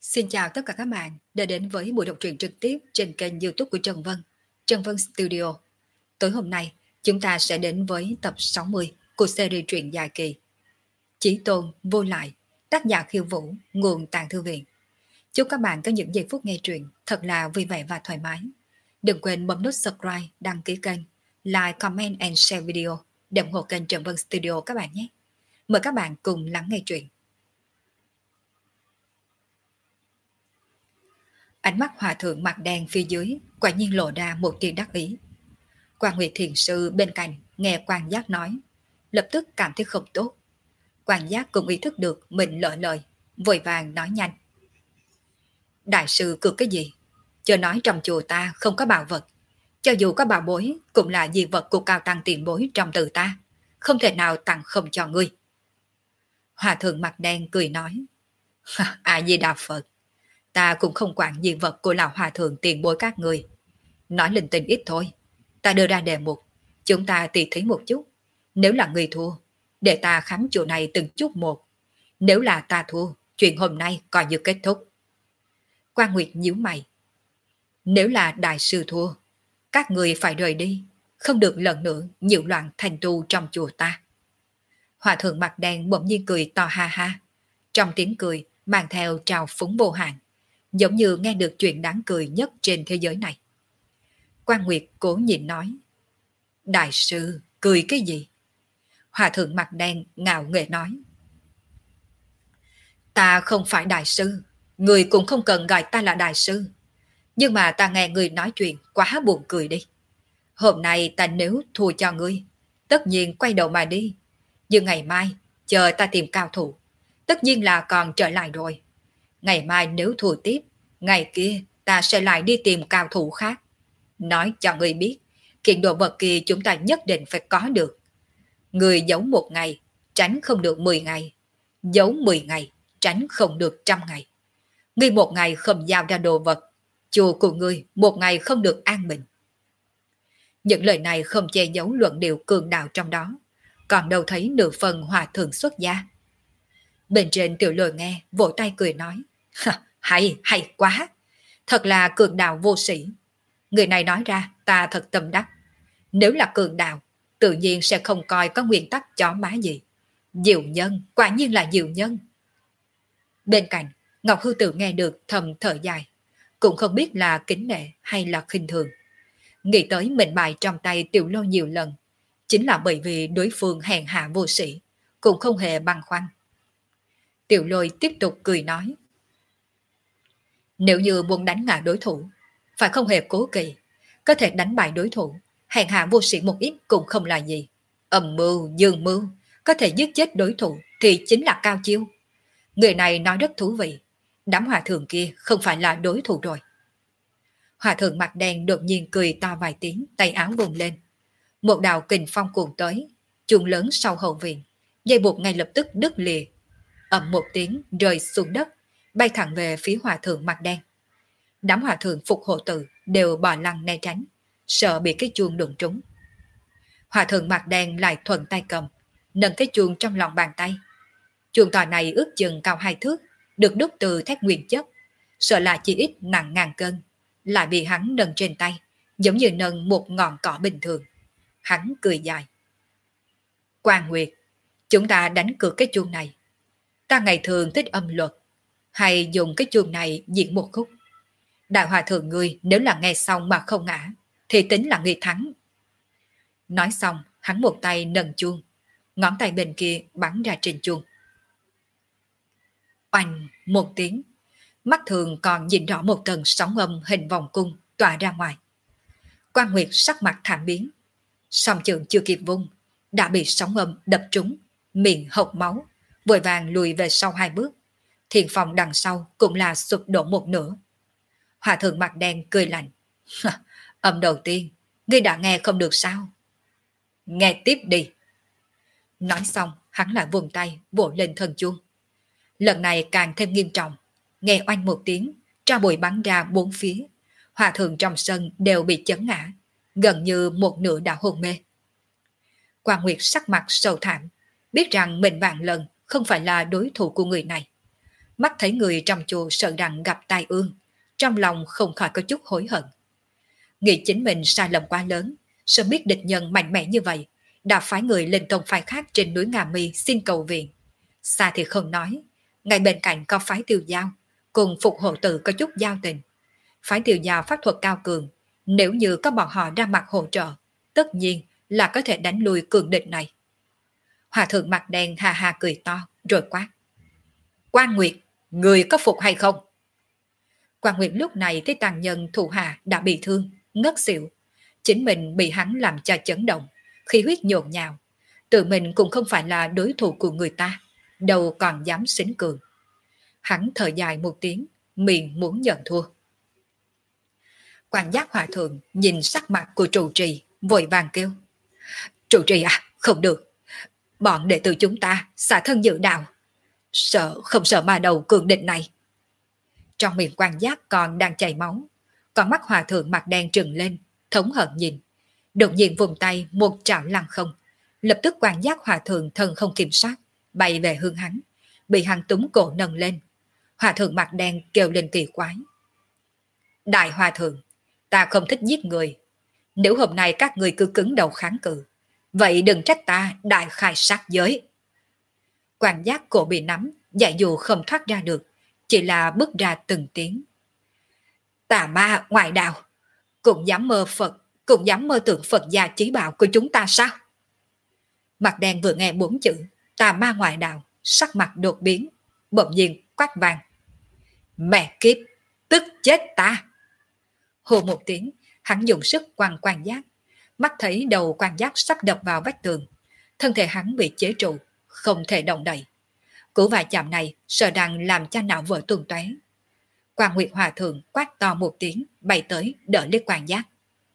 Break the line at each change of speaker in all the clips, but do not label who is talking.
Xin chào tất cả các bạn đã đến với buổi đọc truyện trực tiếp trên kênh YouTube của Trần Vân, Trần Vân Studio. Tối hôm nay, chúng ta sẽ đến với tập 60 của series truyện dài kỳ Chí Tôn Vô Lại, tác giả Khiêu Vũ, nguồn Tàng Thư Viện. Chúc các bạn có những giây phút nghe truyện thật là vui vẻ và thoải mái. Đừng quên bấm nút subscribe, đăng ký kênh, like, comment and share video để ủng hộ kênh Trần Vân Studio các bạn nhé. Mời các bạn cùng lắng nghe truyện. Ánh mắt hòa thượng mặt đen phía dưới quả nhiên lộ ra một tia đắc ý. Quan Nguyệt Thiền Sư bên cạnh nghe Quan Giác nói, lập tức cảm thấy không tốt. Quan Giác cũng ý thức được mình lỡ lời, vội vàng nói nhanh. Đại sư cược cái gì? Chờ nói trong chùa ta không có bảo vật. Cho dù có bảo bối cũng là di vật của cao tăng tiền bối trong từ ta. Không thể nào tặng không cho ngươi. Hòa thượng mặt đen cười nói. A-di-đà Phật. Ta cũng không quản di vật của lão hòa thượng tiền bối các người. Nói linh tinh ít thôi. Ta đưa ra đề mục. Chúng ta tỉ thí một chút. Nếu là người thua, để ta khám chỗ này từng chút một. Nếu là ta thua, chuyện hôm nay coi như kết thúc. Quan Nguyệt nhíu mày. Nếu là đại sư thua, các người phải rời đi. Không được lần nữa nhiễu loạn thành tu trong chùa ta. Hòa thượng mặt đen bỗng nhiên cười to ha ha. Trong tiếng cười mang theo trào phúng vô hạn, giống như nghe được chuyện đáng cười nhất trên thế giới này. Quan Nguyệt cố nhịn nói. Đại sư, cười cái gì? Hòa thượng mặt đen ngạo nghễ nói. Ta không phải đại sư, người cũng không cần gọi ta là đại sư. Nhưng mà ta nghe người nói chuyện quá buồn cười đi. Hôm nay ta nếu thua cho ngươi, tất nhiên quay đầu mà đi. Nhưng ngày mai, chờ ta tìm cao thủ, tất nhiên là còn trở lại rồi. Ngày mai nếu thua tiếp, ngày kia ta sẽ lại đi tìm cao thủ khác. Nói cho ngươi biết, kiện đồ vật kia chúng ta nhất định phải có được. Người giấu một ngày, tránh không được 10 ngày. Giấu 10 ngày, tránh không được 100 ngày. Ngươi một ngày không giao ra đồ vật, chùa của ngươi một ngày không được an bình. Những lời này không che giấu luận điệu cường đạo trong đó, còn đâu thấy nửa phần hòa thượng xuất gia. Bên trên Tiểu Lôi nghe, vỗ tay cười nói. Hay quá, thật là cường đạo vô sĩ. Người này nói ra ta thật tâm đắc. Nếu là cường đạo, tự nhiên sẽ không coi có nguyên tắc chó má gì. Diệu nhân, quả nhiên là diệu nhân. Bên cạnh, Ngọc Hư Tử nghe được thầm thở dài, cũng không biết là kính nể hay là khinh thường. Nghĩ tới mình bại trong tay Tiểu Lôi nhiều lần, chính là bởi vì đối phương hèn hạ vô sĩ, cũng không hề băn khoăn. Tiểu Lôi tiếp tục cười nói. Nếu như muốn đánh ngã đối thủ, phải không hề cố kỵ, có thể đánh bại đối thủ, hèn hạ vô sĩ một ít cũng không là gì. Âm mưu, dương mưu, có thể giết chết đối thủ thì chính là cao chiêu. Người này nói rất thú vị, đám hòa thượng kia không phải là đối thủ rồi. Hòa thượng mặt đen đột nhiên cười to vài tiếng, tay áo vùng lên. Một đạo kình phong cuồng tới, chuông lớn sau hậu viện, dây buộc ngay lập tức đứt lìa. Ầm một tiếng rơi xuống đất, bay thẳng về phía hòa thượng mặt đen. Đám hòa thượng phục hộ tử đều bò lăn né tránh, sợ bị cái chuông đụng trúng. Hòa thượng mặt đen lại thuận tay cầm, nâng cái chuông trong lòng bàn tay. Chuông tòa này ước chừng cao 2 thước, được đúc từ thép nguyên chất, sợ là chỉ ít nặng ngàn cân, lại bị hắn nâng trên tay, giống như nâng một ngọn cỏ bình thường. Hắn cười dài. Quan Nguyệt, chúng ta đánh cược cái chuông này. Ta ngày thường thích âm luật, hay dùng cái chuông này diễn một khúc. Đại hòa thượng ngươi nếu là nghe xong mà không ngã, thì tính là ngươi thắng. Nói xong, hắn một tay nâng chuông, ngón tay bên kia bắn ra trên chuông. Oanh một tiếng, mắt thường còn nhìn rõ một tầng sóng âm hình vòng cung tỏa ra ngoài. Quan Nguyệt sắc mặt thảm biến, song trường chưa kịp vung, đã bị sóng âm đập trúng, miệng hộc máu, vội vàng lùi về sau 2 bước. Thiền phòng đằng sau cũng là sụp đổ một nửa. Hòa thượng mặt đen cười lạnh. Âm đầu tiên, ngươi đã nghe không được sao? Nghe tiếp đi. Nói xong, hắn lại vùng tay vỗ lên thân chuông. Lần này càng thêm nghiêm trọng. Nghe oanh một tiếng, tro bụi bắn ra 4 phía. Hòa thượng trong sân đều bị chấn ngã, gần như một nửa đã hôn mê. Quan Nguyệt sắc mặt sầu thảm, biết rằng mình vạn lần không phải là đối thủ của người này. Mắt thấy người trong chùa sợ rằng gặp tai ương, trong lòng không khỏi có chút hối hận. Nghĩ chính mình sai lầm quá lớn, sớm biết địch nhân mạnh mẽ như vậy, đã phái người lên tông phái khác trên núi Ngà Mi xin cầu viện. Xa thì không nói, ngay bên cạnh có phái Tiêu Giao, cùng Phục Hộ Tử có chút giao tình. Phái Tiêu Giao pháp thuật cao cường, nếu như có bọn họ ra mặt hỗ trợ, tất nhiên là có thể đánh lui cường địch này. Hòa thượng mặt đen ha ha cười to, rồi quát. Quan Nguyệt, người có phục hay không? Quan Nguyệt lúc này thấy tàn nhân thủ hạ đã bị thương, ngất xỉu. Chính mình bị hắn làm cho chấn động, khí huyết nhộn nhào. Tự mình cũng không phải là đối thủ của người ta, đâu còn dám xính cường. Hắn thở dài một tiếng, miệng muốn nhận thua. Quan giác hòa thượng nhìn sắc mặt của trụ trì, vội vàng kêu. Trụ trì à, không được. Bọn đệ tử chúng ta xả thân dự đạo. Không sợ ma đầu cường địch này. Trong miệng quan giác còn đang chảy máu. Còn mắt hòa thượng mặt đen trừng lên, thống hận nhìn. Đột nhiên vùng tay một trảo lăng không. Lập tức quan giác hòa thượng thân không kiểm soát, bay về hướng hắn. Bị hắn túm cổ nâng lên. Hòa thượng mặt đen kêu lên kỳ quái. Đại hòa thượng, ta không thích giết người. Nếu hôm nay các người cứ cứng đầu kháng cự, vậy đừng trách ta đại khai sát giới. Quan giác cổ bị nắm, giải dù không thoát ra được, chỉ là bước ra từng tiếng. Tà ma ngoại đạo, cũng dám mơ tưởng Phật gia chí bảo của chúng ta sao? Mặt đen vừa nghe 4 chữ tà ma ngoại đạo, sắc mặt đột biến, bỗng nhiên quát vàng. Mẹ kiếp, tức chết ta! Hô một tiếng, hắn dùng sức quăng quan giác, mắt thấy đầu quan giác sắp đập vào vách tường. Thân thể hắn bị chế trụ, không thể động đậy. Cú va chạm này sợ rằng làm cho não vỡ tung tóe. Quan Nguyệt Hòa Thượng quát to một tiếng, bay tới đỡ lấy quan giác.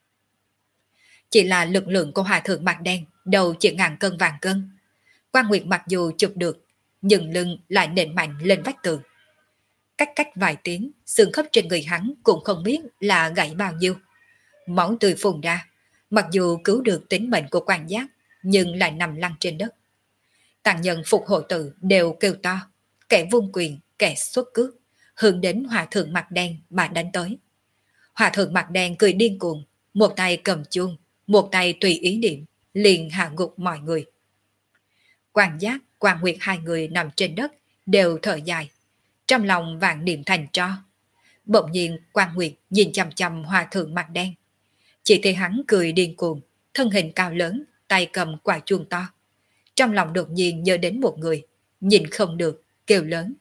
Chỉ là lực lượng của Hòa Thượng mặt đen, đầu chỉ ngàn cân vàng cân. Quan Nguyệt mặc dù chụp được, nhưng lưng lại nện mạnh lên vách tường. Cách vài tiếng, xương khớp trên người hắn cũng không biết là gãy bao nhiêu. Máu tươi phun ra, mặc dù cứu được tính mệnh của quan giác, nhưng lại nằm lăn trên đất. Tàn nhân Phục Hộ Tử đều kêu to, kẻ vung quyền, kẻ xuất cước, hướng đến Hòa Thượng mặt đen mà đánh tới. Hòa Thượng mặt đen cười điên cuồng, một tay cầm chuông, một tay tùy ý niệm, liền hạ gục mọi người. Quan giác, Quan Nguyệt hai người nằm trên đất, đều thở dài, trong lòng vạn niệm thành tro. Bỗng nhiên Quan Nguyệt nhìn chằm chằm Hòa Thượng mặt đen. Chỉ thấy hắn cười điên cuồng, thân hình cao lớn, tay cầm quả chuông to. Trong lòng đột nhiên nhớ đến một người, nhìn không được, kêu lớn.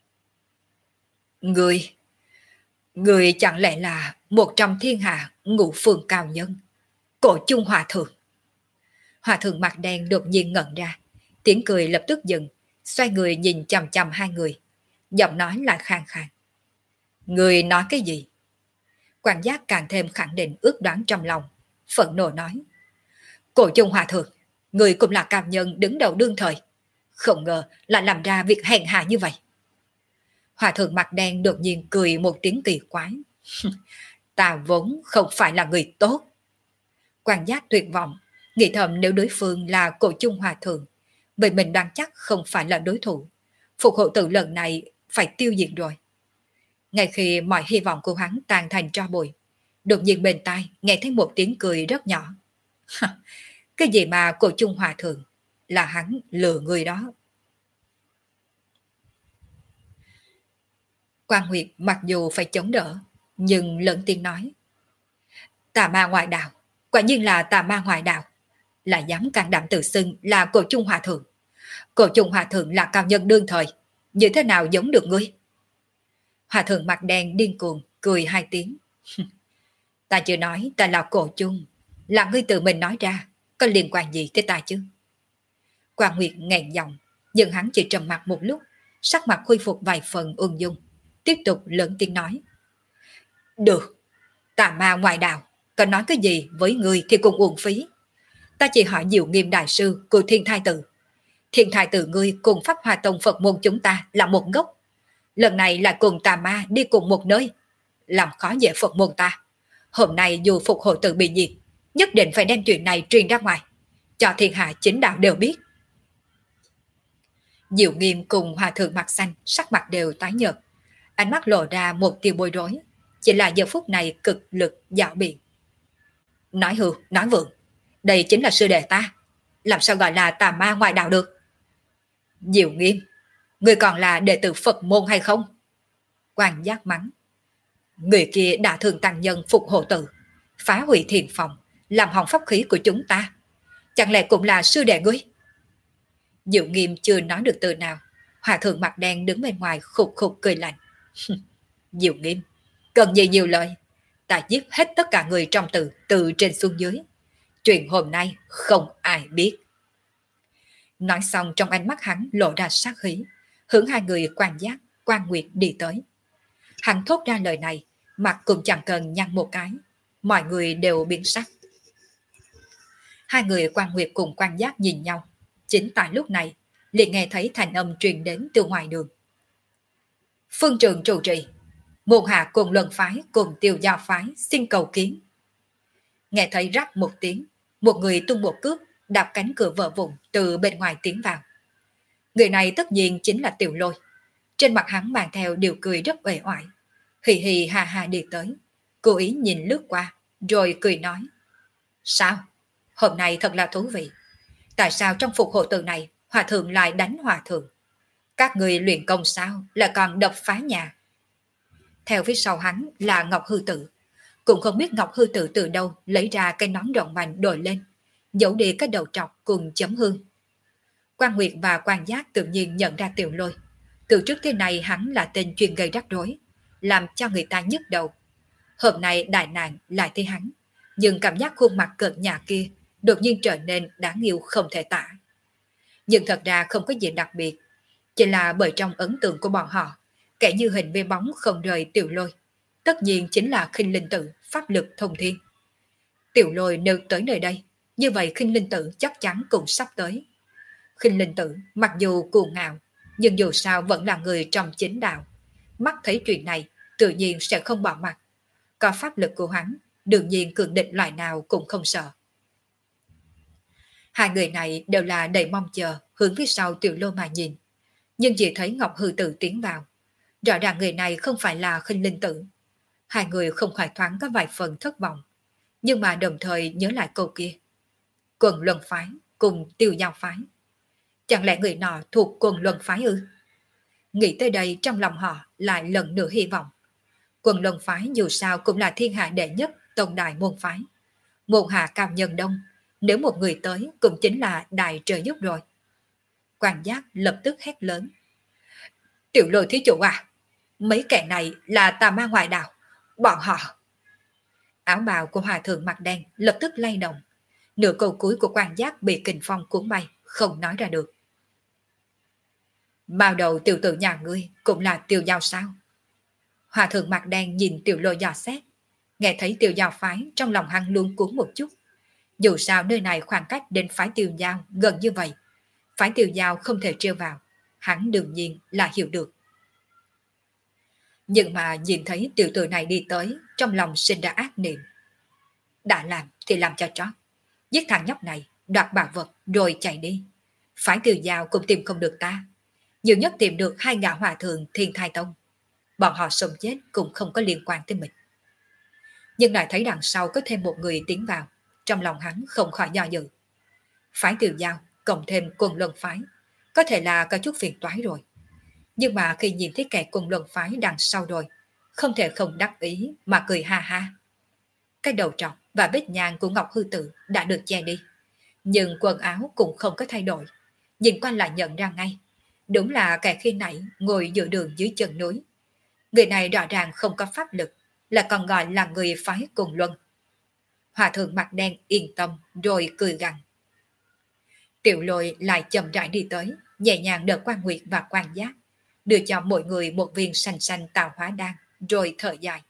Người chẳng lẽ là một trong thiên hạ ngũ phương cao nhân, Cổ Chung Hòa Thượng? Hòa Thượng mặt đen đột nhiên ngẩn ra, tiếng cười lập tức dừng, xoay người nhìn chằm chằm hai người, giọng nói lại khàn khàn. Người nói cái gì? Quan giác càng thêm khẳng định ước đoán trong lòng, phẫn nộ nói. Cổ Chung Hòa Thượng, người cũng là cao nhân đứng đầu đương thời, không ngờ lại làm ra việc hèn hạ như vậy. Hòa Thượng mặt đen đột nhiên cười một tiếng kỳ quái. Ta vốn không phải là người tốt. Quan giác tuyệt vọng, nghĩ thầm nếu đối phương là Cổ Chung Hòa Thượng, vậy mình đoán chắc không phải là đối thủ. Phục Hộ Tử lần này phải tiêu diệt rồi. Ngay khi mọi hy vọng của hắn tan thành tro bụi, đột nhiên bên tai nghe thấy một tiếng cười rất nhỏ. Cái gì mà Cổ Chung Hòa Thượng, là hắn lừa người đó. Quan Nguyệt mặc dù phải chống đỡ, nhưng lớn tiếng nói. Tà ma ngoại đạo, quả nhiên là tà ma ngoại đạo, là dám can đảm tự xưng là Cổ Chung Hòa Thượng. Cổ Chung Hòa Thượng là cao nhân đương thời, như thế nào giống được ngươi? Hòa Thượng mặt đen điên cuồng, cười hai tiếng. Ta chưa nói ta là Cổ Chung, là ngươi tự mình nói ra, có liên quan gì tới ta chứ? Quan Nguyệt nghẹn giọng, nhưng hắn chỉ trầm mặt một lúc, sắc mặt khôi phục vài phần ung dung, tiếp tục lớn tiếng nói. Được, tà ma ngoại đạo, có nói cái gì với ngươi thì cũng uổng phí. Ta chỉ hỏi Diệu Nghiêm đại sư của Thiên Thai Tử. Thiên Thai Tử ngươi cùng Pháp Hòa Tông Phật môn chúng ta là một gốc. Lần này lại cùng tà ma đi cùng một nơi, làm khó dễ Phật môn ta. Hôm nay dù Phục Hộ Tử bị diệt, nhất định phải đem chuyện này truyền ra ngoài, cho thiên hạ chính đạo đều biết. Diệu Nghiêm cùng hòa thượng mặt xanh, sắc mặt đều tái nhợt, ánh mắt lộ ra một tia bối rối, chỉ là giờ phút này cực lực dạo biện. Nói hưu, nói vượng, đây chính là sư đệ ta, làm sao gọi là tà ma ngoại đạo được? Diệu Nghiêm, người còn là đệ tử Phật môn hay không? Quan Giác mắng. Người kia đã thường tăng nhân phục hộ tự, phá hủy thiền phòng, làm hỏng pháp khí của chúng ta. Chẳng lẽ cũng là sư đệ ngươi? Diệu Nghiêm chưa nói được từ nào, hòa thượng mặt đen đứng bên ngoài khục khục cười lạnh. Diệu Nghiêm, cần gì nhiều lời, ta giết hết tất cả người trong tự từ trên xuống dưới. Chuyện hôm nay không ai biết. Nói xong trong ánh mắt hắn lộ ra sát khí, hướng hai người Quan Giác, Quan Nguyệt đi tới. Hắn thốt ra lời này, mặt cũng chẳng cần nhăn một cái, mọi người đều biến sắc. Hai người Quan Nguyệt cùng Quan Giác nhìn nhau, chính tại lúc này liền nghe thấy thành âm truyền đến từ ngoài đường. Phương trường trụ trì, môn hạ cùng Luân phái cùng Tiêu Giao phái xin cầu kiến. Nghe thấy rắc một tiếng, một người tung một cước đạp cánh cửa vỡ vụn từ bên ngoài tiến vào. Người này tất nhiên chính là Tiểu Lôi. Trên mặt hắn mang theo điều cười rất uể oải, hì hì hà hà đi tới, cố ý nhìn lướt qua, rồi cười nói: Sao? Hôm nay thật là thú vị. Tại sao trong phục hộ tự này hòa thượng lại đánh hòa thượng? Các người luyện công sao là còn đập phá nhà? Theo phía sau hắn là Ngọc Hư Tử. Cũng không biết Ngọc Hư Tử từ đâu lấy ra cái nón rộng vành đội lên, giấu đi cái đầu trọc cùng chấm hương. Quan Nguyệt và Quan Giác tự nhiên nhận ra Tiểu Lôi. Từ trước thế này hắn là tên chuyên gây rắc rối, làm cho người ta nhức đầu. Hôm nay đại nạn lại thấy hắn, nhưng cảm giác khuôn mặt cợt nhả kia đột nhiên trở nên đáng yêu không thể tả. Nhưng thật ra không có gì đặc biệt, chỉ là bởi trong ấn tượng của bọn họ, kẻ như hình với bóng không rời Tiểu Lôi, tất nhiên chính là Khinh Linh Tử, pháp lực thông thiên. Tiểu Lôi nếu tới nơi đây, như vậy Khinh Linh Tử chắc chắn cũng sắp tới. Khinh Linh Tử mặc dù cuồng ngạo, nhưng dù sao vẫn là người trong chính đạo. Mắt thấy chuyện này, tự nhiên sẽ không bỏ mặt. Có pháp lực của hắn, đương nhiên cường địch loại nào cũng không sợ. Hai người này đều là đầy mong chờ, hướng phía sau Tiểu Lôi mà nhìn. Nhưng chỉ thấy Ngọc Hư Tử tiến vào. Rõ ràng người này không phải là Khinh Linh Tử. Hai người không khỏi thoáng có vài phần thất vọng, nhưng mà đồng thời nhớ lại câu kia. Quần Luân phái cùng Tiêu Giao phái. Chẳng lẽ người nọ thuộc Quần Luân phái ư? Nghĩ tới đây trong lòng họ lại lần nữa hy vọng. Quần Luân phái dù sao cũng là thiên hạ đệ nhất tông đại môn phái. Môn hạ cao nhân đông, nếu một người tới cũng chính là đại trời giúp rồi. Quan Giác lập tức hét lớn. Tiểu Lôi thí chủ à, mấy kẻ này là tà ma ngoại đạo, bọn họ. Áo bào của hòa thượng mặt đen lập tức lay động. Nửa câu cuối của Quan Giác bị kình phong cuốn bay, không nói ra được. Bao đầu tiểu tử nhà ngươi cũng là Tiêu Giao sao? Hòa thượng mặt đen nhìn Tiểu Lôi dò xét, nghe thấy Tiêu Giao phái trong lòng hắn luôn cuốn một chút. Dù sao nơi này khoảng cách đến phái Tiêu Giao gần như vậy, phái Tiêu Giao không thể trêu vào, hắn đương nhiên là hiểu được. Nhưng mà nhìn thấy tiểu tử này đi tới, trong lòng sinh ra ác niệm. Đã làm thì làm cho trót, giết thằng nhóc này, đoạt bảo vật rồi chạy đi. Phái Tiêu Giao cũng tìm không được ta, nhiều nhất tìm được hai gã hòa thượng Thiên Thai Tông. Bọn họ sống chết cũng không có liên quan tới mình. Nhưng lại thấy đằng sau có thêm một người tiến vào, trong lòng hắn không khỏi do dự. Phái Tiêu Giao cộng thêm Quần Luân phái, có thể là có chút phiền toái rồi. Nhưng mà khi nhìn thấy kẻ Quần Luân phái đằng sau rồi, không thể không đắc ý mà cười ha ha. Cái đầu trọc và vết nhang của Ngọc Hư Tử đã được che đi, nhưng quần áo cũng không có thay đổi. Nhìn qua lại nhận ra ngay, đúng là kẻ khi nãy ngồi giữa đường dưới chân núi. Người này rõ ràng không có pháp lực, là còn gọi là người phái Quần Luân. Hòa thượng mặt đen yên tâm rồi cười gằn. Tiểu Lôi lại chậm rãi đi tới, nhẹ nhàng đỡ Quan Nguyệt và Quan Giác, đưa cho mỗi người một viên xanh xanh tạo hóa đan, rồi thở dài.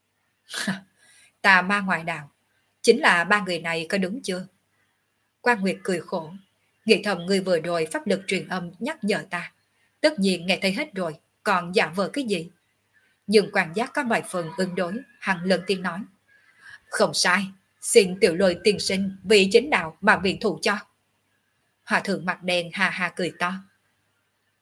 Tà ma ngoại đạo, chính là ba người này có đúng chưa? Quan Nguyệt cười khổ, nghĩ thầm người vừa rồi pháp lực truyền âm nhắc nhở ta, tất nhiên nghe thấy hết rồi, còn giả vờ cái gì? Nhưng Quan Giác có vài phần ứng đối, hắn lần tiên nói. Không sai, xin Tiểu Lôi tiên sinh vì chính đạo mà viện thủ cho. Hòa thượng mặt đen hà hà cười to.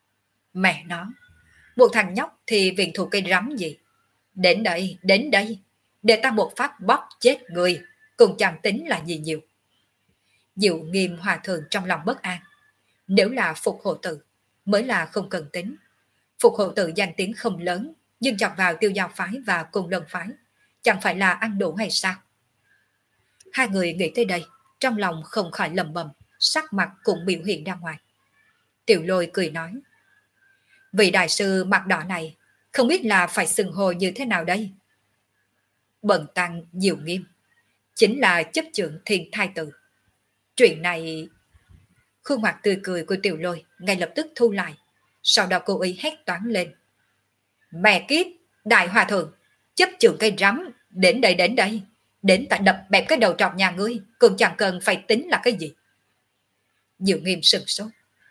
Mẹ nó, một thằng nhóc thì viện thủ cây rắm gì. Đến đây, để ta một phát bóp chết người, cũng chẳng tính là gì nhiều. Diệu Nghiêm hòa thượng trong lòng bất an. Nếu là Phục Hộ Tự, mới là không cần tính. Phục Hộ Tự danh tiếng không lớn, nhưng chọc vào Tiêu Giao phái và Côn Lôn phái, chẳng phải là ăn đủ hay sao? Hai người nghĩ tới đây, trong lòng không khỏi lầm bầm, sắc mặt cũng biểu hiện ra ngoài. Tiểu Lôi cười nói, vị đại sư mặt đỏ này, không biết là phải xưng hô như thế nào đây? Bần tăng Diệu Nghiêm, chính là chấp trưởng Thiên Thai Tự. Chuyện này... Khuôn mặt tươi cười của Tiểu Lôi ngay lập tức thu lại, sau đó cô ý hét toáng lên. Mẹ kiếp, đại hòa thượng, chấp trưởng cây rắm, đến đây, đến ta đập bẹp cái đầu trọc nhà ngươi, cũng chẳng cần phải tính là cái gì. Diệu Nghiêm sừng sốt.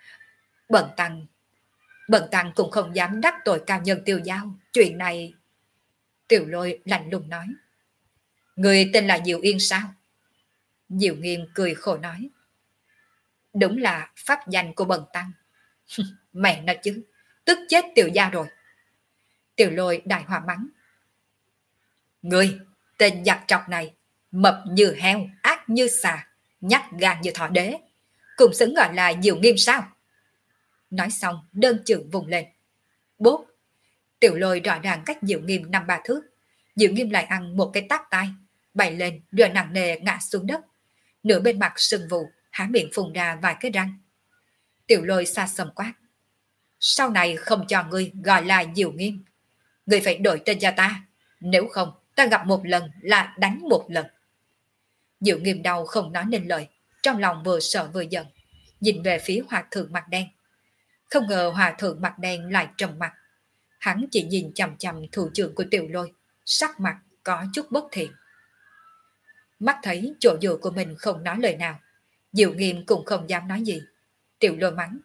Bần tăng cũng không dám đắc tội cao nhân Tiêu Giao, chuyện này... Tiểu Lôi lạnh lùng nói. Người tên là Diệu Yên sao? Diệu Nghiêm cười khổ nói. Đúng là pháp danh của bần tăng. Mẹ nó chứ, tức chết Tiểu Gia rồi. Tiểu Lôi đại hòa mắng. Ngươi, tên giặc trọc này, mập như heo, ác như xà, nhát gan như thỏ đế, cùng xứng gọi là Diệu Nghiêm sao? Nói xong đơn chưởng vùng lên. Bốp! Tiểu Lôi rõ ràng cách Diệu Nghiêm 5-3 thước. Diệu Nghiêm lại ăn một cái tát tai, bay lên rồi nặng nề ngã xuống đất. Nửa bên mặt sưng vù, há miệng phun ra vài cái răng. Tiểu Lôi xa xăm quát. Sau này không cho ngươi gọi là Diệu Nghiêm. Ngươi phải đổi tên cho ta. Nếu không, ta gặp một lần là đánh một lần. Diệu Nghiêm đau không nói nên lời, trong lòng vừa sợ vừa giận, nhìn về phía hòa thượng mặt đen. Không ngờ hòa thượng mặt đen lại trầm mặt. Hắn chỉ nhìn chằm chằm thủ trưởng của Tiểu Lôi, sắc mặt có chút bất thiện. Mắt thấy chỗ dựa của mình không nói lời nào, Diệu Nghiêm cũng không dám nói gì. Tiểu Lôi mắng.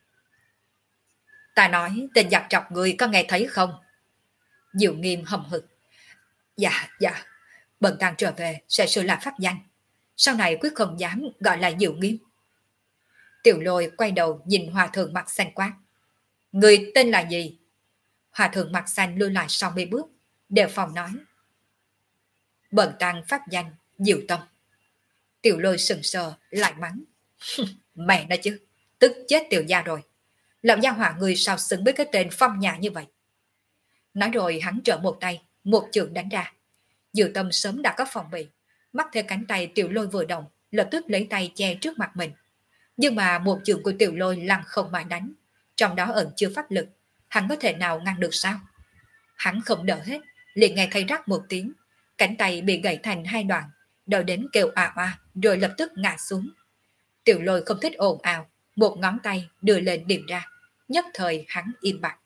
Ta nói tên giặc trọc người có nghe thấy không? Diệu Nghiêm hầm hực. Dạ, bần tăng trở về sẽ sửa lại pháp danh. Sau này quyết không dám gọi là Diệu Nghiêm. Tiểu Lôi quay đầu nhìn hòa thượng mặt xanh quát. Người tên là gì? Hòa thượng mặt xanh lui lại sau mấy bước, đề phòng nói. Bần tăng pháp danh Diệu Tâm. Tiểu Lôi sừng sờ lại mắng. Mẹ nó chứ, tức chết Tiểu Gia rồi. Lão gia hỏa người sao xứng với cái tên phong nhã như vậy. Nói rồi hắn trở một tay, một chưởng đánh ra. Diệu Tâm sớm đã có phòng bị, mắt theo cánh tay Tiểu Lôi vừa động, lập tức lấy tay che trước mặt mình. Nhưng mà một chưởng của Tiểu Lôi lăng không mà đánh, trong đó ẩn chứa pháp lực, hắn có thể nào ngăn được sao? Hắn không đỡ hết, liền nghe thấy rắc một tiếng, cánh tay bị gãy thành hai đoạn, đợi đến kêu à oa, rồi lập tức ngã xuống. Tiểu Lôi không thích ồn ào, một ngón tay đưa lên điểm ra, nhất thời hắn im bặt.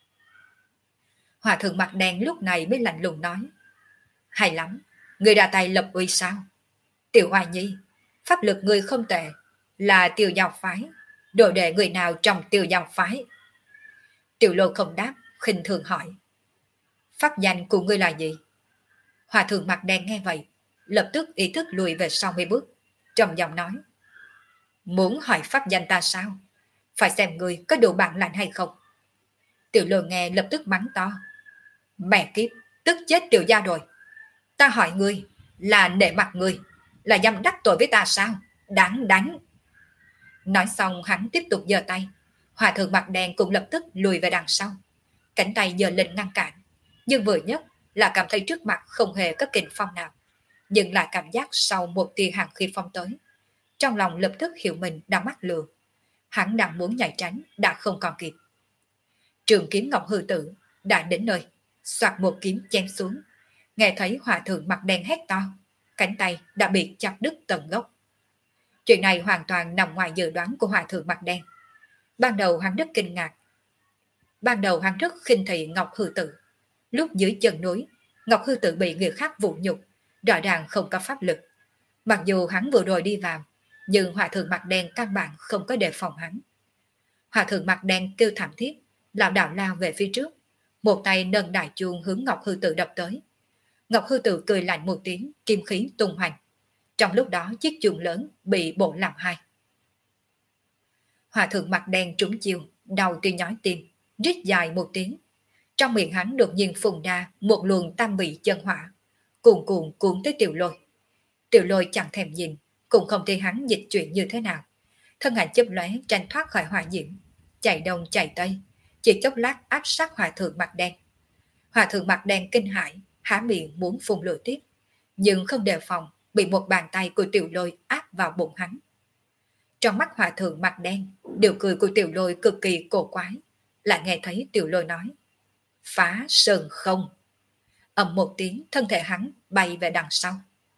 Hòa thượng mặt đen lúc này mới lạnh lùng nói. Hay lắm, người ra tay lập uy sao? Tiểu Hoài Nhi, pháp lực người không tệ, là Tiêu Giao phái, đồ đệ người nào trong Tiêu Giao phái? Tiểu Lôi không đáp, khinh thường hỏi. Pháp danh của ngươi là gì? Hòa thượng mặt đen nghe vậy, lập tức ý thức lùi về sau mấy bước, trầm giọng nói. Muốn hỏi pháp danh ta sao? Phải xem ngươi có đủ bản lĩnh hay không. Tiểu Lôi nghe lập tức mắng to. Mẹ kiếp, tức chết Tiểu Gia rồi. Ta hỏi ngươi, là nể mặt ngươi, là dám đắc tội với ta sao? Đáng đánh. Nói xong hắn tiếp tục giơ tay. Hòa thượng mặt đen cũng lập tức lùi về đằng sau. Cánh tay giơ lên ngăn cản. Nhưng vừa nhất là cảm thấy trước mặt không hề có kình phong nào. Nhưng lại cảm giác sau một tia hàng khí phong tới. Trong lòng lập tức hiểu mình đã mắc lừa. Hắn đang muốn nhảy tránh đã không còn kịp. Trường kiếm Ngọc Hư Tử đã đến nơi, xoạt một kiếm chém xuống. Nghe thấy hòa thượng mặt đen hét to, cánh tay đã bị chặt đứt tận gốc. Chuyện này hoàn toàn nằm ngoài dự đoán của hòa thượng mặt đen. Ban đầu hắn rất kinh ngạc. Ban đầu hắn rất khinh thị Ngọc Hư Tử. Lúc dưới chân núi, Ngọc Hư Tử bị người khác vũ nhục, rõ ràng không có pháp lực. Mặc dù hắn vừa rồi đi vào, nhưng hòa thượng mặt đen căn bản không có đề phòng hắn. Hòa thượng mặt đen kêu thảm thiết, lão đạo lao về phía trước, một tay nâng đại chuông hướng Ngọc Hư Tử đập tới. Ngọc Hư Tử cười lạnh một tiếng, kim khí tung hoành. Trong lúc đó chiếc chuông lớn bị bổ làm hai. Hòa thượng mặt đen trúng chiêu, đầu tuy nhói tim, rít dài một tiếng. Trong miệng hắn đột nhiên phun ra một luồng tam bị chân hỏa, cuồn cuộn cuốn tới Tiểu Lôi. Tiểu Lôi chẳng thèm nhìn, cũng không thấy hắn dịch chuyển như thế nào. Thân ảnh chớp lóe tranh thoát khỏi hỏa diễm, chạy đông chạy tây, chỉ chốc lát áp sát hòa thượng mặt đen. Hòa thượng mặt đen kinh hãi, há miệng muốn phun lửa tiếp, nhưng không đề phòng, bị một bàn tay của Tiểu Lôi áp vào bụng hắn. Trong mắt hòa thượng mặt đen, điều cười của Tiểu Lôi cực kỳ cổ quái, lại nghe thấy Tiểu Lôi nói: phá sơn không. Ầm một tiếng, thân thể hắn bay về đằng sau.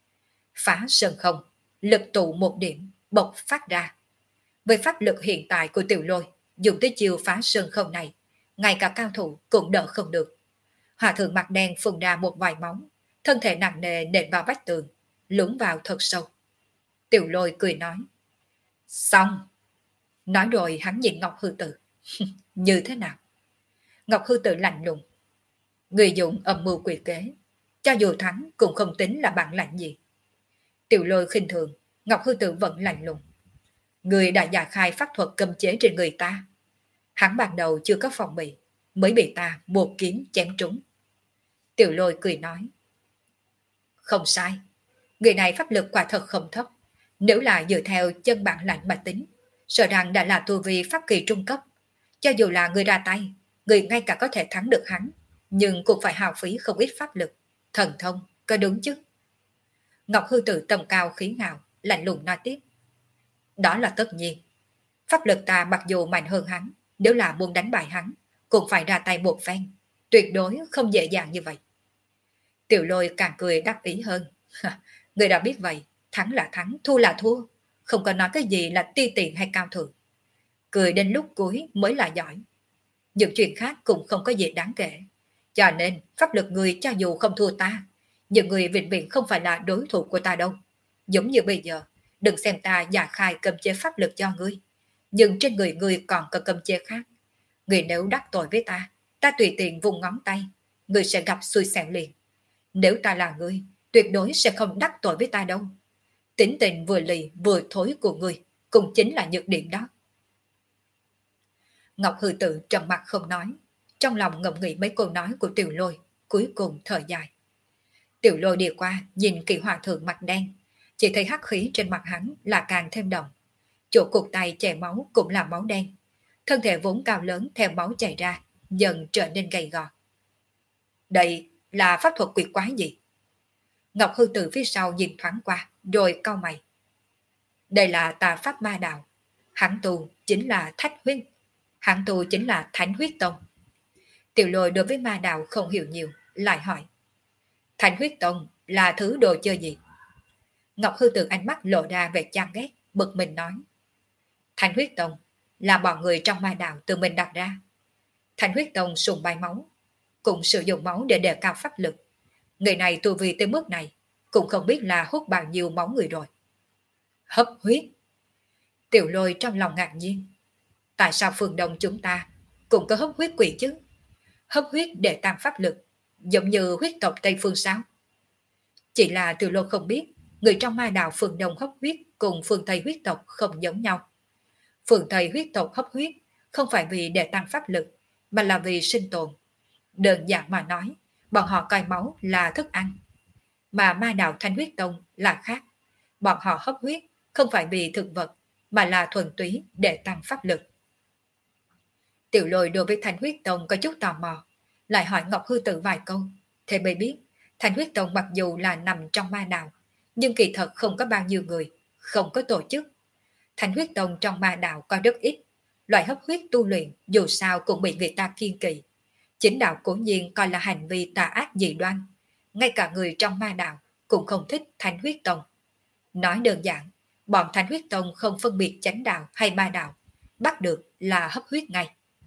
Phá sơn không, lực tụ một điểm, bộc phát ra. Với pháp lực hiện tại của Tiểu Lôi, dùng tới chiều phá sơn không này, ngay cả cao thủ cũng đỡ không được. Hòa thượng mặt đen phun ra một vài máu, thân thể nặng nề nện vào vách tường, lún vào thật sâu. Tiểu Lôi cười nói: xong. Nói rồi hắn nhìn Ngọc Hư Tử. Như thế nào? Ngọc Hư Tử lạnh lùng: người dùng âm mưu quỷ kế, cho dù thắng cũng không tính là bản lãnh gì. Tiểu Lôi khinh thường, Ngọc Hư Tử vẫn lạnh lùng: người đã giả khai pháp thuật cấm chế trên người ta. Hắn ban đầu chưa có phòng bị, mới bị ta một kiếm chém trúng. Tiểu Lôi cười nói: không sai, người này pháp lực quả thật không thấp. Nếu là dựa theo chân bản lãnh mà tính, sợ rằng đã là tu vi pháp kỳ trung cấp. Cho dù là người ra tay, người ngay cả có thể thắng được hắn, nhưng cũng phải hao phí không ít pháp lực, thần thông, có đúng chứ? Ngọc Hư Tử tầm cao khí ngạo, lạnh lùng nói tiếp: đó là tất nhiên. Pháp lực ta mặc dù mạnh hơn hắn, nếu là muốn đánh bại hắn, cũng phải ra tay một phen, tuyệt đối không dễ dàng như vậy. Tiểu Lôi càng cười đắc ý hơn: người đã biết vậy, thắng là thắng, thua là thua, không có nói cái gì là ti tiện hay cao thượng. Cười đến lúc cuối mới là giỏi. Những chuyện khác cũng không có gì đáng kể. Cho nên pháp lực người cho dù không thua ta, nhưng người vĩnh viễn không phải là đối thủ của ta đâu. Giống như bây giờ, đừng xem ta giả khai cấm chế pháp lực cho ngươi, nhưng trên người ngươi còn có cấm chế khác. Ngươi nếu đắc tội với ta tùy tiện vùng ngón tay, ngươi sẽ gặp xui xẻo liền. Nếu ta là ngươi, tuyệt đối sẽ không đắc tội với ta đâu. Tính tình vừa lì vừa thối của ngươi cũng chính là nhược điểm đó. Ngọc Hư Tử trầm mặt không nói, trong lòng ngẫm nghĩ mấy câu nói của Tiểu Lôi, cuối cùng thở dài. Tiểu Lôi đi qua nhìn kỳ hòa thượng mặt đen, chỉ thấy hắc khí trên mặt hắn là càng thêm đậm. Chỗ cụt tay chảy máu cũng là máu đen. Thân thể vốn cao lớn theo máu chảy ra, dần trở nên gầy gò. Đây là pháp thuật quỷ quái gì? Ngọc Hư Tử phía sau nhìn thoáng qua, rồi cau mày. Đây là tà pháp ma đạo. Hắn tu chính là Thánh Huyết Tông. Tiểu Lôi đối với ma đạo không hiểu nhiều, lại hỏi: Thánh Huyết Tông là thứ đồ chơi gì? Ngọc Hư Tử ánh mắt lộ ra vẻ chán ghét, bực mình nói: Thánh Huyết Tông là bọn người trong ma đạo tự mình đặt ra. Thánh Huyết Tông sùng bái máu, cũng sử dụng máu để đề cao pháp lực. Người này tu vi tới mức này, cũng không biết là hút bao nhiêu máu người rồi. Hấp huyết. Tiểu Lôi trong lòng ngạc nhiên. Tại sao phương Đông chúng ta cũng có hấp huyết quỷ chứ? Hấp huyết để tăng pháp lực, giống như huyết tộc Tây Phương sao? Chỉ là Tiểu Lôi không biết, người trong ma đạo phương Đông hấp huyết cùng phương Tây huyết tộc không giống nhau. Phương Tây huyết tộc hấp huyết không phải vì để tăng pháp lực, mà là vì sinh tồn. Đơn giản mà nói, bọn họ coi máu là thức ăn. Mà ma đạo Thanh Huyết Tông là khác. Bọn họ hấp huyết không phải vì thực vật, mà là thuần túy để tăng pháp lực. Tiểu Lôi đối với Thanh Huyết Tông có chút tò mò, lại hỏi Ngọc Hư Tử vài câu. Thế mới biết, Thanh Huyết Tông mặc dù là nằm trong ma đạo, nhưng kỳ thật không có bao nhiêu người, không có tổ chức. Thanh Huyết Tông trong ma đạo có rất ít. Loại hấp huyết tu luyện dù sao cũng bị người ta kiêng kỵ. Chính đạo cố nhiên coi là hành vi tà ác dị đoan. Ngay cả người trong ma đạo cũng không thích Thanh Huyết Tông. Nói đơn giản, bọn Thanh Huyết Tông không phân biệt chánh đạo hay ma đạo, bắt được là hấp huyết ngay.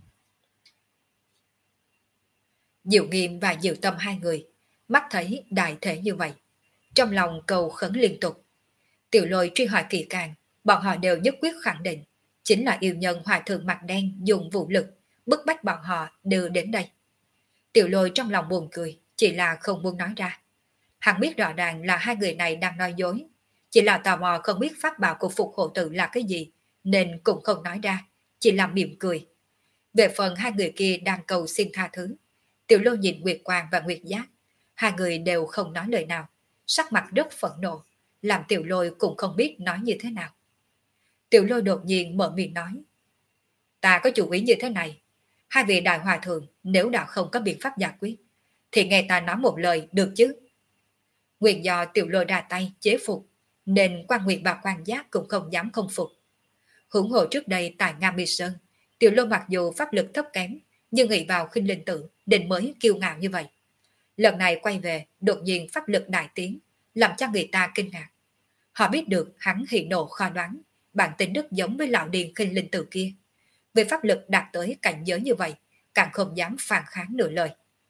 Diệu Nghiêm và Diệu Tâm hai người, mắt thấy đại thể như vậy, trong lòng cầu khấn liên tục. Tiểu Lôi truy hỏi kỳ càng, bọn họ đều nhất quyết khẳng định, chính là yêu nhân hòa thượng mặt đen dùng vũ lực, bức bách bọn họ đưa đến đây. Tiểu Lôi trong lòng buồn cười, chỉ là không muốn nói ra. Hắn biết rõ ràng là hai người này đang nói dối, chỉ là tò mò không biết pháp bảo của Phục Hộ Tử là cái gì, nên cũng không nói ra, chỉ làm mỉm cười. Về phần hai người kia đang cầu xin tha thứ, Tiểu Lôi nhìn Nguyệt Quang và Nguyệt Giác, hai người đều không nói lời nào, sắc mặt rất phẫn nộ, làm Tiểu Lôi cũng không biết nói như thế nào. Tiểu Lôi đột nhiên mở miệng nói, ta có chủ ý như thế này, hai vị đại hòa thượng nếu đã không có biện pháp giải quyết, thì nghe ta nói một lời được chứ. Nguyện do Tiểu Lôi ra tay chế phục, nên Quan Nguyệt và Quan Giác cũng không dám không phục. Hưởng hộ trước đây tại Nga Mi Sơn, Tiểu Lôi mặc dù pháp lực thấp kém, nhưng nghĩ vào khinh linh tử nên mới kiêu ngạo như vậy. Lần này quay về, đột nhiên pháp lực đại tiến, làm cho người ta kinh ngạc. Họ biết được hắn hỉ nộ khó đoán, bản tính rất giống với lão điền khinh linh tử kia. Về pháp lực đạt tới cảnh giới như vậy, càng không dám phản kháng nửa lời.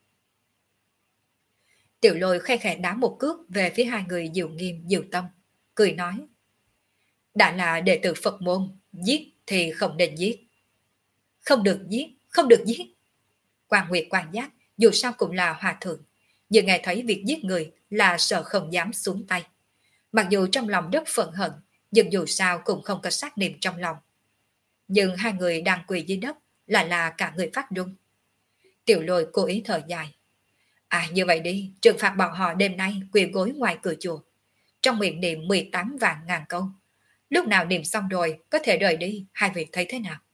Tiểu Lôi khe khẽ đá một cước về phía hai người Diệu Nghiêm, Diệu Tâm, cười nói, đã là đệ tử Phật môn, giết thì không nên giết. Không được giết, không được giết. Quan Nguyệt Quan Giác dù sao cũng là hòa thượng, nhưng nghe thấy việc giết người là sợ không dám xuống tay. Mặc dù trong lòng rất phẫn hận, nhưng dù sao cũng không có sát niệm trong lòng. Nhưng hai người đang quỳ dưới đất lại là cả người phát run. Tiểu Lôi cố ý thở dài. À như vậy đi, trừng phạt bọn họ đêm nay quỳ gối ngoài cửa chùa. Trong miệng niệm 18 vạn ngàn câu. Lúc nào niệm xong rồi có thể rời đi, hai vị thấy thế nào?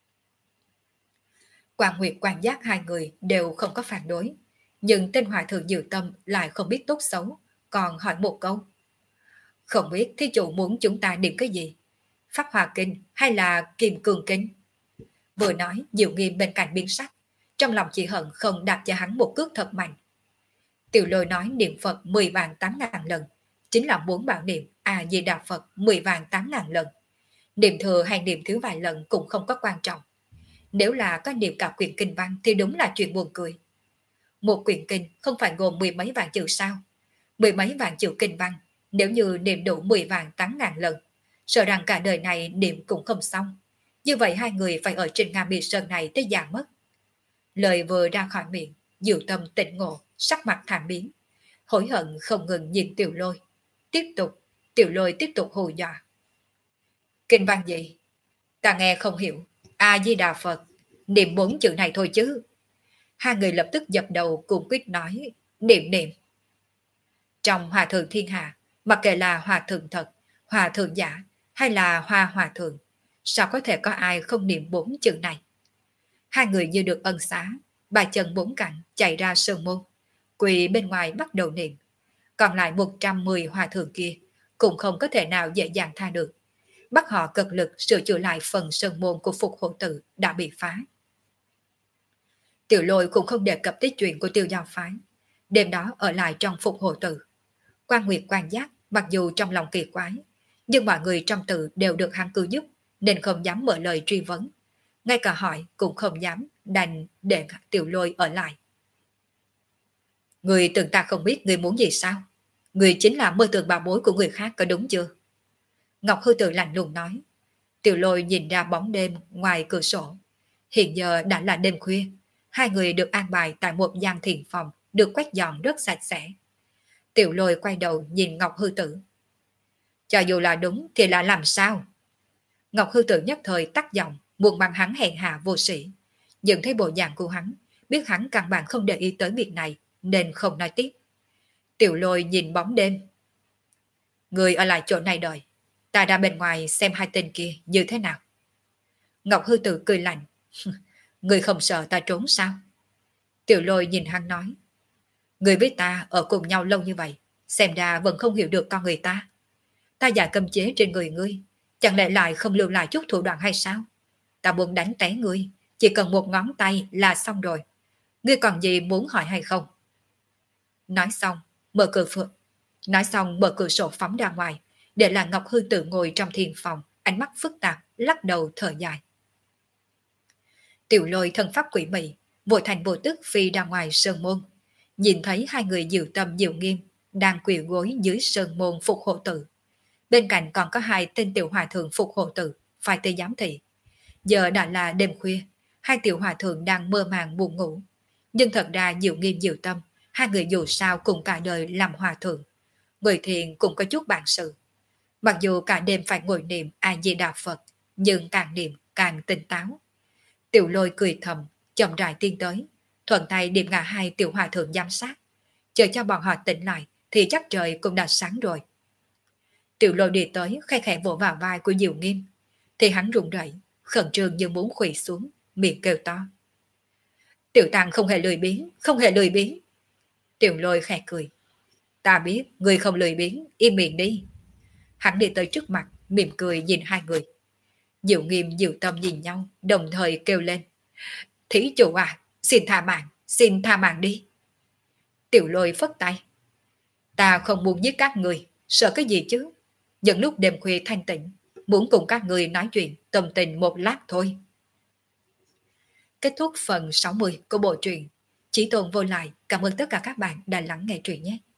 Quan Nguyệt Quan Giác hai người đều không có phản đối. Nhưng tên hòa thượng Diệu Tâm lại không biết tốt xấu, còn hỏi một câu. Không biết thí chủ muốn chúng ta niệm cái gì? Pháp Hòa Kinh hay là Kim Cương Kinh? Vừa nói, Diệu Nghiêm bên cạnh biến sắc, trong lòng chỉ hận không đạp cho hắn một cước thật mạnh. Tiểu Lôi nói niệm Phật 10 vạn 8 ngàn lần, chính là muốn bảo niệm Di Đà Phật 10 vạn 8 ngàn lần. Niệm thừa hay niệm thiếu vài lần cũng không có quan trọng. Nếu là có niệm cả quyển kinh văn thì đúng là chuyện buồn cười. Một quyển kinh không phải gồm 10 mấy vạn chữ sao? 10 mấy vạn chữ kinh văn, nếu như niệm đủ 10 vạn 8 ngàn lần, sợ rằng cả đời này niệm cũng không xong. Như vậy hai người phải ở trên Nga Mi Sơn này tới già mất. Lời vừa ra khỏi miệng, Diệu Tâm tỉnh ngộ, sắc mặt thảm biến. Hối hận không ngừng nhìn Tiểu Lôi. Tiểu Lôi tiếp tục hù dọa. Kinh văn gì? Ta nghe không hiểu. A Di Đà Phật, niệm 4 chữ này thôi chứ. Hai người lập tức dập đầu cùng quyết nói, niệm. Trong hòa thượng thiên hạ, mặc kệ là hòa thượng thật, hòa thượng giả hay là hoa hòa thượng, sao có thể có ai không niệm 4 chữ này? Hai người như được ân xá, bài chân 4 cạnh chạy ra sơn môn, quỳ bên ngoài bắt đầu niệm. Còn lại 110 hòa thượng kia cũng không có thể nào dễ dàng tha được, bắt họ cực lực sửa chữa lại phần sơn môn của Phục Hộ Tự đã bị phá. Tiểu Lôi cũng không đề cập tới chuyện của Tiêu Giao phái, đêm đó ở lại trong Phục Hộ Tự. Quan Nguyệt Quan Giác mặc dù trong lòng kỳ quái, nhưng mọi người trong tự đều được hắn cứu giúp, nên không dám mở lời truy vấn. Ngay cả hỏi cũng không dám, đành để Tiểu Lôi ở lại. Người tưởng ta không biết người muốn gì sao? Người chính là mơ tưởng bảo bối của người khác có đúng chưa? Ngọc Hư Tử lạnh lùng nói. Tiểu Lôi nhìn ra bóng đêm ngoài cửa sổ. Hiện giờ đã là đêm khuya, hai người được an bài tại một gian thiền phòng được quét dọn rất sạch sẽ. Tiểu Lôi quay đầu nhìn Ngọc Hư Tử. Cho dù là đúng thì là làm sao? Ngọc Hư Tử nhất thời tắt giọng, muốn bằng hắn hèn hạ vô sĩ. Nhưng thấy bộ dạng của hắn, biết hắn căn bản không để ý tới việc này, nên không nói tiếp. Tiểu Lôi nhìn bóng đêm. Người ở lại chỗ này đợi, ta ra bên ngoài xem hai tên kia như thế nào. Ngọc Hư Tử cười lạnh. Người không sợ ta trốn sao? Tiểu Lôi nhìn hắn nói. Người với ta ở cùng nhau lâu như vậy, xem ra vẫn không hiểu được con người ta. Ta giả cầm chế trên người ngươi, chẳng lẽ lại không lưu lại chút thủ đoạn hay sao? Ta muốn đánh té ngươi, chỉ cần một ngón tay là xong rồi. Ngươi còn gì muốn hỏi hay không? Nói xong, mở cửa sổ phóng ra ngoài, để là Ngọc Hư Tử ngồi trong thiền phòng, ánh mắt phức tạp, lắc đầu thở dài. Tiểu Lôi thân pháp quỷ mị, vội thành vô tức phi ra ngoài sơn môn, nhìn thấy hai người Diệu Tâm Diệu Nghiêm đang quỳ gối dưới sơn môn Phục Hộ Tự. Bên cạnh còn có hai tên tiểu hòa thượng Phục Hộ Tự phải tới giám thị. Giờ đã là đêm khuya, hai tiểu hòa thượng đang mơ màng buồn ngủ. Nhưng thật ra Diệu Nghiêm Diệu Tâm, hai người dù sao cùng cả đời làm hòa thượng. Người thiền cũng có chút bản sự. Mặc dù cả đêm phải ngồi niệm A Di Đà Phật, nhưng càng niệm càng tỉnh táo. Tiểu Lôi cười thầm, chậm rãi tiến tới, thuận tay điệp ngã hai tiểu hòa thượng giám sát. Chờ cho bọn họ tỉnh lại thì chắc trời cũng đã sáng rồi. Tiểu Lôi đi tới khe khẽ vỗ vào vai của Diệu Nghiêm, thì hắn run rẩy, khẩn trương như muốn quỳ xuống, miệng kêu to. Tiểu Tăng không hề lười biếng, không hề lười biếng. Tiểu Lôi khẽ cười. Ta biết, người không lười biếng, im miệng đi. Hắn đi tới trước mặt, mỉm cười nhìn hai người. Diệu Nghiêm Diệu Tâm nhìn nhau, đồng thời kêu lên. Thí chủ à, xin tha mạng đi. Tiểu Lôi phất tay. Ta không muốn giết các người, sợ cái gì chứ? Những lúc đêm khuya thanh tịnh, muốn cùng các người nói chuyện, tâm tình một lát thôi. Kết thúc phần 60 của bộ truyện Chí Tôn Vô Lại. Cảm ơn tất cả các bạn đã lắng nghe truyện nhé.